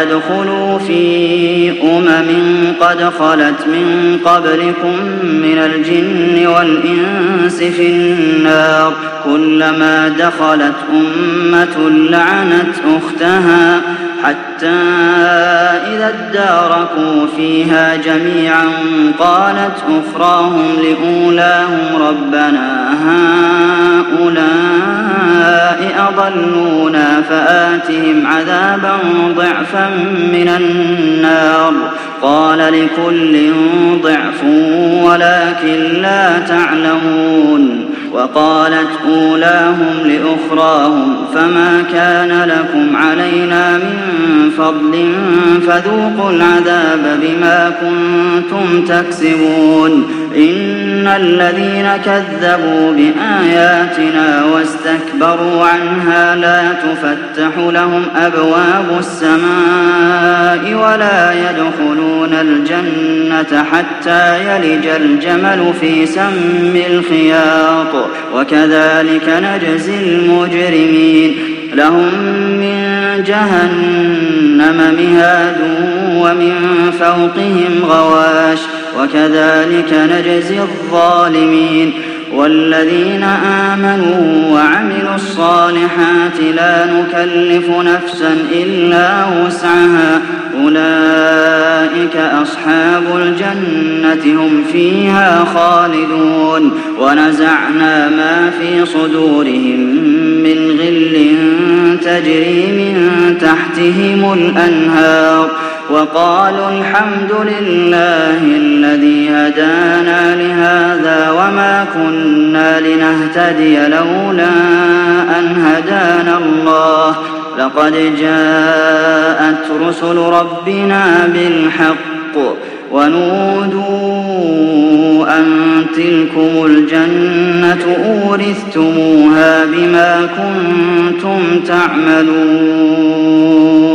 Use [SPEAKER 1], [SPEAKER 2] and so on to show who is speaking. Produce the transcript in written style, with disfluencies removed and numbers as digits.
[SPEAKER 1] ادخلوا في قد خلت من قبلكم من الجن والإنس في النار كلما دخلت أمة لعنت أختها حتى إذا اداركوا فيها جميعا قالت أخراهم لأولاهم ربنا هؤلاء أضلونا فآتهم عذابا ضعفا من النار قال لكل ضعف ولكن لا تعلمون وقالت أولاهم لأخراهم فما كان لكم علينا من فضل فذوقوا العذاب بما كنتم تكسبون إن الذين كذبوا بآياتنا واستكبروا عنها لا تفتح لهم أبواب السماء ولا يدخلون الجنة حتى يلج الجمل في سم الخياط وكذلك نجزي المجرمين لهم من جهنم مهاد ومن فوقهم غواش وكذلك نجزي الظالمين والذين آمنوا وعملوا الصالحات لا نكلف نفسا إلا وسعها أولئك أصحاب الجنة هم فيها خالدون ونزعنا ما في صدورهم من غل تجري من تحتهم الأنهار وقالوا الحمد لله الذي هدانا لهذا وما كنا لنهتدي لولا أن هدانا الله لقد جاءت رسل ربنا بالحق ونودوا أن تلكم الجنة أورثتموها بما كنتم تعملون